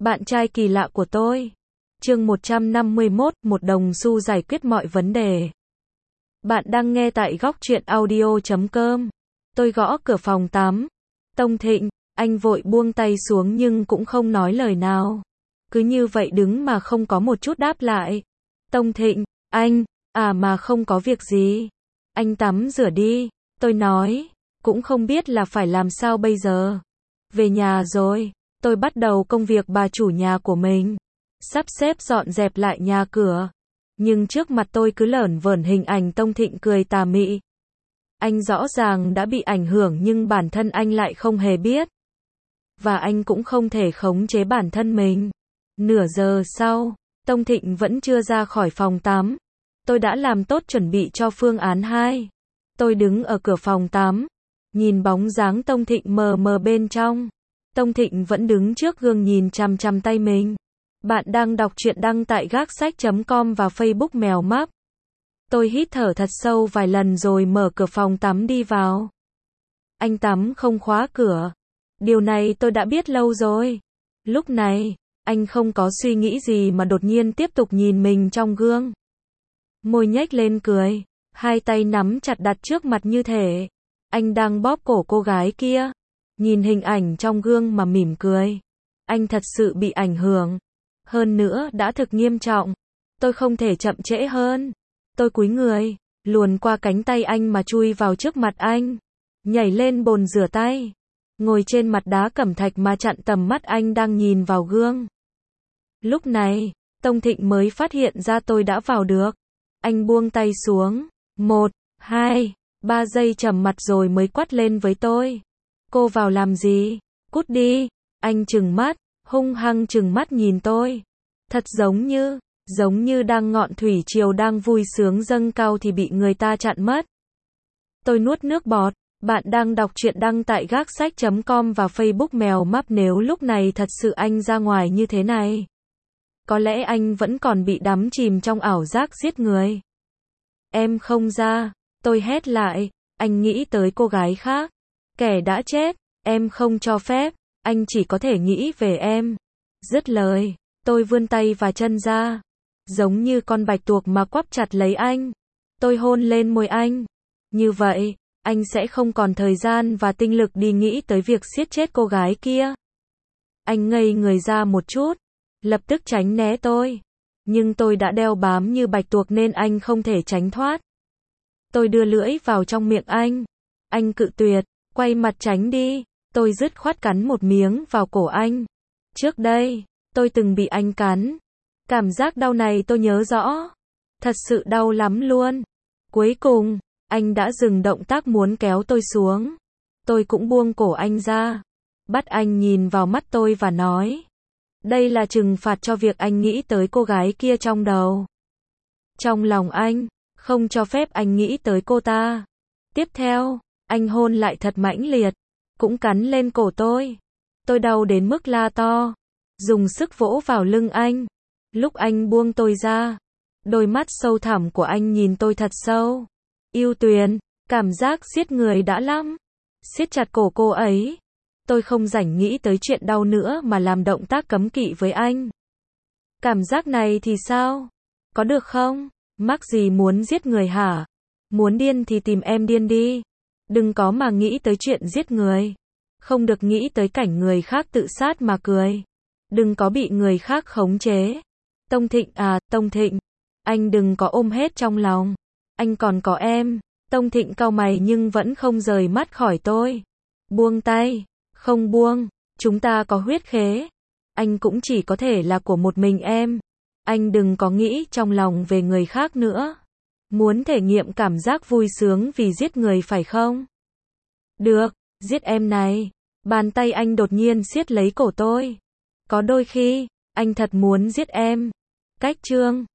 Bạn trai kỳ lạ của tôi. Chương 151, một đồng xu giải quyết mọi vấn đề. Bạn đang nghe tại góc truyện audio.com. Tôi gõ cửa phòng tắm. Tông Thịnh, anh vội buông tay xuống nhưng cũng không nói lời nào. Cứ như vậy đứng mà không có một chút đáp lại. Tông Thịnh, anh, mà không có việc gì. Anh tắm rửa đi. Tôi nói, cũng không biết là phải làm sao bây giờ. Về nhà rồi. Tôi bắt đầu công việc bà chủ nhà của mình. Sắp xếp dọn dẹp lại nhà cửa. Nhưng trước mặt tôi cứ lởn vởn hình ảnh Tông Thịnh cười tà mị. Anh rõ ràng đã bị ảnh hưởng nhưng bản thân anh lại không hề biết. Và anh cũng không thể khống chế bản thân mình. Nửa giờ sau, Tông Thịnh vẫn chưa ra khỏi phòng tắm. Tôi đã làm tốt chuẩn bị cho phương án 2. Tôi đứng ở cửa phòng tắm, nhìn bóng dáng Tông Thịnh mờ mờ bên trong. Tông Thịnh vẫn đứng trước gương nhìn chằm chằm tay mình. Bạn đang đọc truyện đăng tại gacxách.com và Facebook Mèo Mắp. Tôi hít thở thật sâu vài lần rồi mở cửa phòng tắm đi vào. Anh tắm không khóa cửa. Điều này tôi đã biết lâu rồi. Lúc này, anh không có suy nghĩ gì mà đột nhiên tiếp tục nhìn mình trong gương. Môi nhếch lên cười, hai tay nắm chặt đặt trước mặt như thể anh đang bóp cổ cô gái kia. Nhìn hình ảnh trong gương mà mỉm cười. Anh thật sự bị ảnh hưởng. Hơn nữa đã thực nghiêm trọng. Tôi không thể chậm trễ hơn. Tôi cúi người, luồn qua cánh tay anh mà chui vào trước mặt anh. Nhảy lên bồn rửa tay. Ngồi trên mặt đá cẩm thạch mà chặn tầm mắt anh đang nhìn vào gương. Lúc này, Tông Thịnh mới phát hiện ra tôi đã vào được. Anh buông tay xuống. 1, 2, 3 giây trầm mặt rồi mới quát lên với tôi. Cô vào làm gì? Cút đi. Anh trừng mắt, hung hăng trừng mắt nhìn tôi. Thật giống như đang ngọn thủy triều đang vui sướng dâng cao thì bị người ta chặn mất. Tôi nuốt nước bọt. Bạn đang đọc truyện đăng tại gacxách.com và Facebook Mèo Mắp. Nếu lúc này thật sự anh ra ngoài như thế này, có lẽ anh vẫn còn bị đắm chìm trong ảo giác giết người. Em không ra. Tôi hét lại. Anh nghĩ tới cô gái khác. Kẻ đã chết. Em không cho phép. Anh chỉ có thể nghĩ về em. Dứt lời, tôi vươn tay và chân ra. Giống như con bạch tuộc mà quắp chặt lấy anh. Tôi hôn lên môi anh. Như vậy, anh sẽ không còn thời gian và tinh lực đi nghĩ tới việc giết chết cô gái kia. Anh ngây người ra một chút. Lập tức tránh né tôi. Nhưng tôi đã đeo bám như bạch tuộc nên anh không thể tránh thoát. Tôi đưa lưỡi vào trong miệng anh. Anh cự tuyệt, quay mặt tránh đi. Tôi dứt khoát cắn một miếng vào cổ anh. Trước đây, tôi từng bị anh cắn. Cảm giác đau này tôi nhớ rõ. Thật sự đau lắm luôn. Cuối cùng, anh đã dừng động tác muốn kéo tôi xuống. Tôi cũng buông cổ anh ra. Bắt anh nhìn vào mắt tôi và nói. Đây là trừng phạt cho việc anh nghĩ tới cô gái kia trong đầu. Trong lòng anh, không cho phép anh nghĩ tới cô ta. Tiếp theo, anh hôn lại thật mãnh liệt. Cũng cắn lên cổ tôi. Tôi đau đến mức la to. Dùng sức vỗ vào lưng anh. Lúc anh buông tôi ra, đôi mắt sâu thẳm của anh nhìn tôi thật sâu. Yêu Tuyền, cảm giác giết người đã lắm. Siết chặt cổ cô ấy. Tôi không rảnh nghĩ tới chuyện đau nữa mà làm động tác cấm kỵ với anh. Cảm giác này thì sao? Có được không? Mắc gì muốn giết người hả? Muốn điên thì tìm em điên đi. Đừng có mà nghĩ tới chuyện giết người. Không được nghĩ tới cảnh người khác tự sát mà cười. Đừng có bị người khác khống chế. Tông Thịnh Tông Thịnh. Anh đừng có ôm hết trong lòng. Anh còn có em. Tông Thịnh cau mày nhưng vẫn không rời mắt khỏi tôi. Buông tay. Không buông. Chúng ta có huyết khế. Anh cũng chỉ có thể là của một mình em. Anh đừng có nghĩ trong lòng về người khác nữa. Muốn thể nghiệm cảm giác vui sướng vì giết người phải không? Được, giết em này. Bàn tay anh đột nhiên siết lấy cổ tôi. Có đôi khi, anh thật muốn giết em. Cách chương